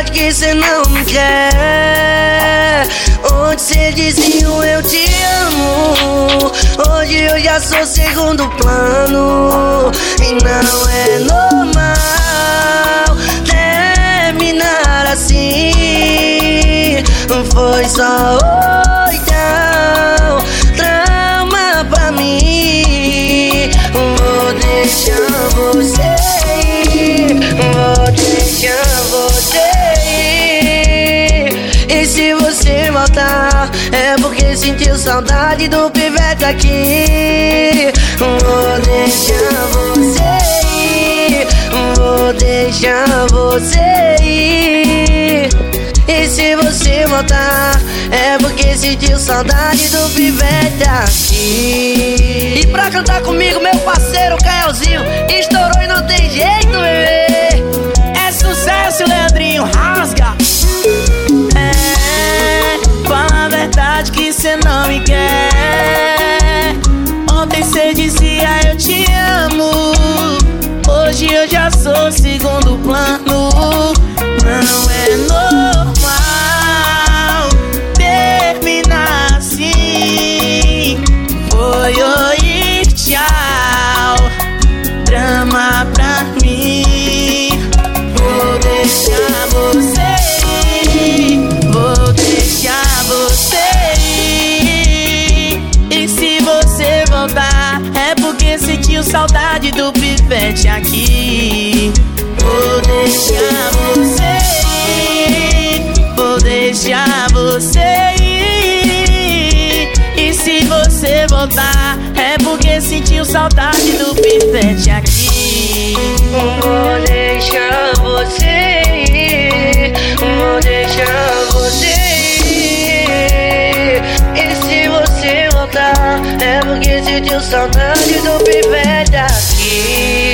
verdade que cê não me quer. Onde cê dizia o eu te amo, hoje eu já sou segundo plano. E não é normal terminar assim. Foi só oitão, trauma pra mim. Vou deixar você ir, vou deixar você ir. E se você voltar, é porque sentiu saudade do pivete aqui. Vou deixar você ir, vou deixar você ir. E se você voltar, é porque sentiu saudade do pivete aqui. E pra cantar comigo, meu parceiro Caelzinho, estourou e não tem jeito, bebê. É sucesso, Leandrinho, rasga. Fala a verdade que cê não me quer. Ontem cê dizia eu te amo, hoje eu já sou segundo plano. Não é normal terminar assim. Foi oi, tchau, drama pra mim. Vou deixar você ir, vou deixar você ir. E se você voltar, é porque sentiu saudade do pivete aqui. Vou deixar você ir, vou deixar você ir. E se você voltar, é porque sentiu saudade do pivete aqui. Vou deixar você ir, vou deixar você ir. E se você voltar, é porque sentiu saudade do pivete aqui.